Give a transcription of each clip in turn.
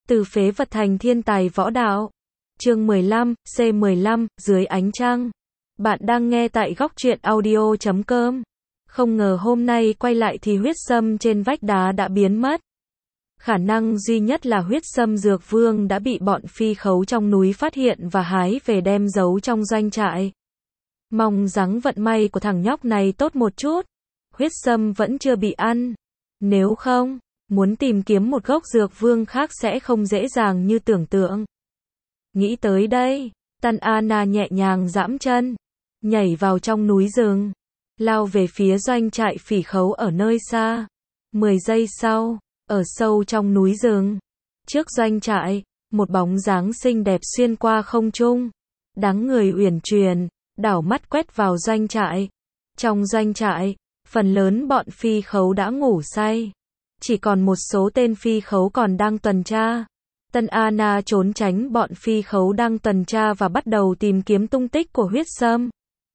Từ phế vật thành thiên tài võ đạo. Chương 15, C15, dưới ánh trăng. Bạn đang nghe tại góc truyện audio.com. Không ngờ hôm nay quay lại thì huyết sâm trên vách đá đã biến mất. Khả năng duy nhất là huyết sâm dược vương đã bị bọn phi khấu trong núi phát hiện và hái về đem giấu trong doanh trại. Mong rằng vận may của thằng nhóc này tốt một chút. Huyết sâm vẫn chưa bị ăn. Nếu không, muốn tìm kiếm một gốc dược vương khác sẽ không dễ dàng như tưởng tượng. Nghĩ tới đây, Tân Anna nhẹ nhàng giẫm chân, nhảy vào trong núi rừng, lao về phía doanh trại phỉ khấu ở nơi xa. 10 giây sau, ở sâu trong núi rừng, trước doanh trại, một bóng dáng xinh đẹp xuyên qua không trung, dáng người uyển chuyển, đảo mắt quét vào doanh trại. Trong doanh trại, phần lớn bọn phi khấu đã ngủ say. Chỉ còn một số tên phi khấu còn đang tuần tra. Tân Anna trốn tránh bọn phi khấu đang tuần tra và bắt đầu tìm kiếm tung tích của huyết sâm.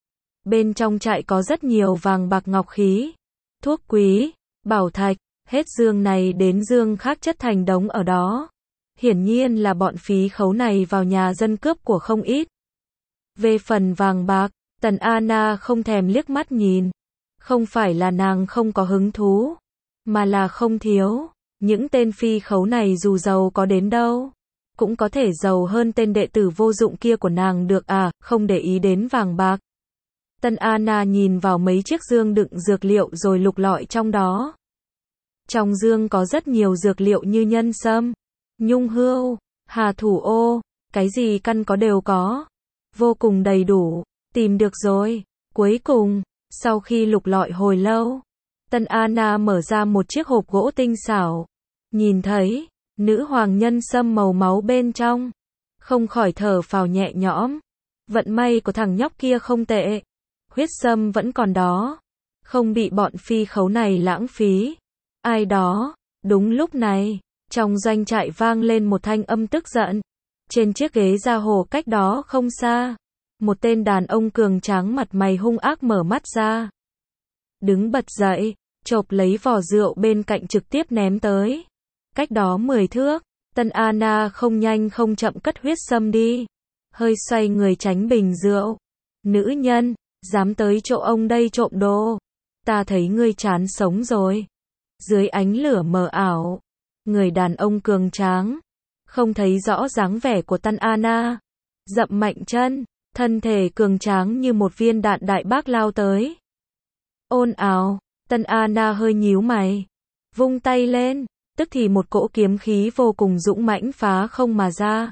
Bên trong trại có rất nhiều vàng bạc ngọc khí, thuốc quý, bảo thạch, hết dương này đến dương khác chất thành đống ở đó. Hiển nhiên là bọn phi khấu này vào nhà dân cướp của không ít. Về phần vàng bạc, Tân Anna không thèm liếc mắt nhìn. Không phải là nàng không có hứng thú, mà là không thiếu. Những tên phi khấu này dù giàu có đến đâu, cũng có thể giàu hơn tên đệ tử vô dụng kia của nàng được à, không để ý đến vàng bạc. Tân Anna nhìn vào mấy chiếc dương đựng dược liệu rồi lục lọi trong đó. Trong dương có rất nhiều dược liệu như nhân sâm, nhung hươu, hà thủ ô, cái gì căn có đều có. Vô cùng đầy đủ, tìm được rồi. Cuối cùng, sau khi lục lọi hồi lâu, Tân Anna mở ra một chiếc hộp gỗ tinh xảo. Nhìn thấy, nữ hoàng nhân sâm màu máu bên trong. Không khỏi thở phào nhẹ nhõm. Vận may của thằng nhóc kia không tệ. Huyết sâm vẫn còn đó. Không bị bọn phi khấu này lãng phí. Ai đó, đúng lúc này, trong doanh trại vang lên một thanh âm tức giận. Trên chiếc ghế da hồ cách đó không xa, một tên đàn ông cường tráng mặt mày hung ác mở mắt ra. Đứng bật dậy, chộp lấy vò rượu bên cạnh trực tiếp ném tới. Cách đó 10 thước, Tân Anna không nhanh không chậm cất huyết sâm đi. Hơi xoay người tránh bình rượu. Nữ nhân, dám tới chỗ ông đây trộm đồ. Ta thấy ngươi chán sống rồi. Dưới ánh lửa mờ ảo, người đàn ông cường tráng, không thấy rõ dáng vẻ của Tân Anna. Dậm mạnh chân, thân thể cường tráng như một viên đạn đại bác lao tới. Ồn ào, Tân Anna hơi nhíu mày, vung tay lên, tức thì một cỗ kiếm khí vô cùng dũng mãnh phá không mà ra.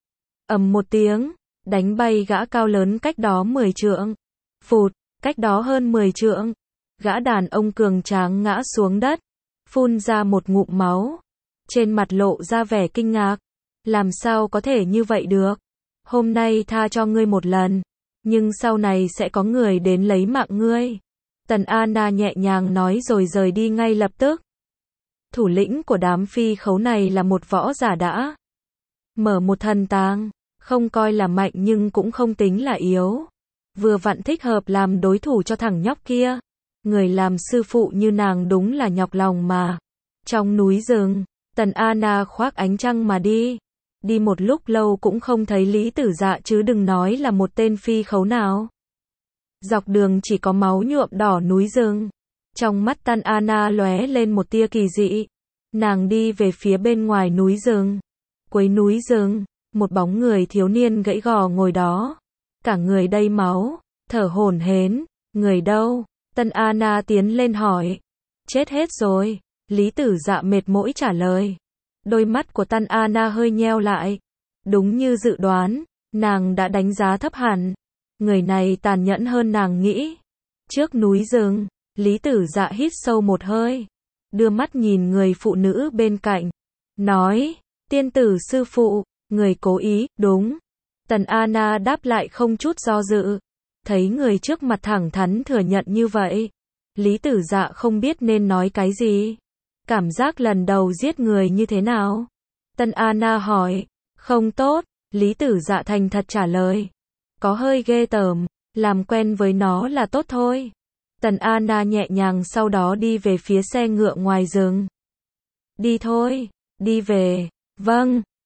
Ầm một tiếng, đánh bay gã cao lớn cách đó 10 trượng. Phụt, cách đó hơn 10 trượng, gã đàn ông cường tráng ngã xuống đất, phun ra một ngụm máu, trên mặt lộ ra vẻ kinh ngạc. Làm sao có thể như vậy được? Hôm nay tha cho ngươi một lần, nhưng sau này sẽ có người đến lấy mạng ngươi. Tần Anna nhẹ nhàng nói rồi rời đi ngay lập tức. Thủ lĩnh của đám phi khấu này là một võ giả đã mở một thần tàng, không coi là mạnh nhưng cũng không tính là yếu. Vừa vặn thích hợp làm đối thủ cho thằng nhóc kia. Người làm sư phụ như nàng đúng là nhọc lòng mà. Trong núi rừng, Tần Anna khoác ánh trăng mà đi. Đi một lúc lâu cũng không thấy Lý Tử Dạ chứ đừng nói là một tên phi khấu nào. Dọc đường chỉ có máu nhuộm đỏ núi rừng. Trong mắt Tân Anna lóe lên một tia kỳ dị. Nàng đi về phía bên ngoài núi rừng. Cuối núi rừng, một bóng người thiếu niên gãy gò ngồi đó. Cả người đầy máu, thở hổn hển. Người đâu? Tân Anna tiến lên hỏi. Chết hết rồi. Lý Tử Dạ mệt mỏi trả lời. Đôi mắt của Tân Anna hơi nheo lại. Đúng như dự đoán, nàng đã đánh giá thấp hẳn. Người này tàn nhẫn hơn nàng nghĩ. Trước núi rừng, Lý Tử Dạ hít sâu một hơi, đưa mắt nhìn người phụ nữ bên cạnh, nói, tiên tử sư phụ, người cố ý, đúng. Tần Anna đáp lại không chút do dự. Thấy người trước mặt thẳng thắn thừa nhận như vậy, Lý Tử Dạ không biết nên nói cái gì. Cảm giác lần đầu giết người như thế nào? Tân Anna hỏi. Không tốt, Lý Tử Dạ thành thật trả lời. Có hơi ghê tởm, làm quen với nó là tốt thôi. Tần Anna nhẹ nhàng sau đó đi về phía xe ngựa ngoài rừng. Đi thôi, đi về. Vâng,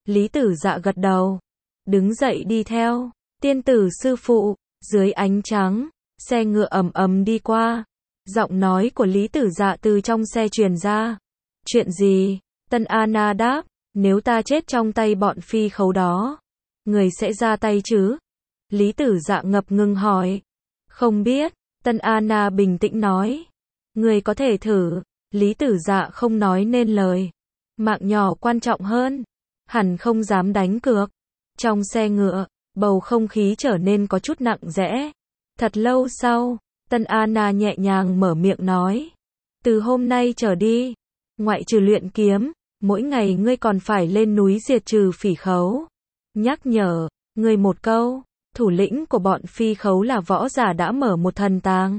Lý Tử Dạ gật đầu, đứng dậy đi theo. Tiên tử sư phụ, dưới ánh trắng, xe ngựa ầm ầm đi qua. Giọng nói của Lý Tử Dạ từ trong xe truyền ra. Chuyện gì? Tân Anna đáp, nếu ta chết trong tay bọn phi khấu đó, người sẽ ra tay chứ? Lý Tử Dạ ngập ngừng hỏi. Không biết, Tân Anna bình tĩnh nói. Người có thể thử. Lý Tử Dạ không nói nên lời. Mạng nhỏ quan trọng hơn. Hẳn không dám đánh cược. Trong xe ngựa, bầu không khí trở nên có chút nặng nề. Thật lâu sau, Tân Anna nhẹ nhàng mở miệng nói. Từ hôm nay trở đi, ngoại trừ luyện kiếm, mỗi ngày ngươi còn phải lên núi diệt trừ phỉ khấu. Nhắc nhở, ngươi một câu, thủ lĩnh của bọn phi khấu là võ giả đã mở một thần tàng.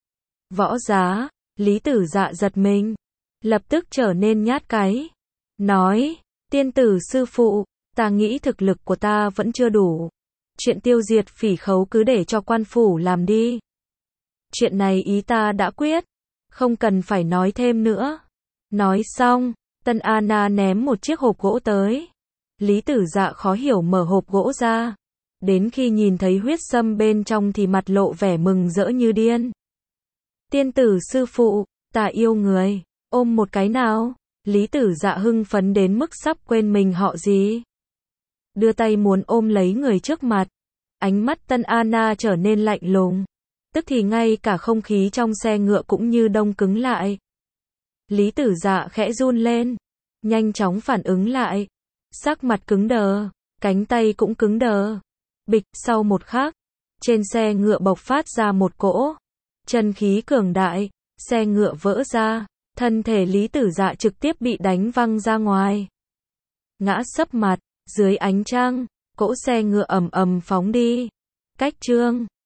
Võ giá, Lý Tử Dạ giật mình, lập tức trở nên nhát cái. Nói, tiên tử sư phụ, ta nghĩ thực lực của ta vẫn chưa đủ. Chuyện tiêu diệt phỉ khấu cứ để cho quan phủ làm đi. Chuyện này ý ta đã quyết, không cần phải nói thêm nữa. Nói xong, Tân Anna ném một chiếc hộp gỗ tới. Lý Tử Dạ khó hiểu mở hộp gỗ ra. Đến khi nhìn thấy huyết sâm bên trong thì mặt lộ vẻ mừng rỡ như điên. Tiên tử sư phụ, ta yêu người, ôm một cái nào. Lý Tử Dạ hưng phấn đến mức sắp quên mình họ gì. Đưa tay muốn ôm lấy người trước mặt. Ánh mắt Tân Anna trở nên lạnh lùng. Tức thì ngay cả không khí trong xe ngựa cũng như đông cứng lại. Lý Tử Dạ khẽ run lên, nhanh chóng phản ứng lại. Sắc mặt cứng đờ, cánh tay cũng cứng đờ. Bịch, sau một khắc, trên xe ngựa bộc phát ra một cỗ chân khí cường đại, xe ngựa vỡ ra, thân thể Lý Tử Dạ trực tiếp bị đánh văng ra ngoài. Ngã sấp mặt, dưới ánh trăng, cỗ xe ngựa ầm ầm phóng đi. Cách chương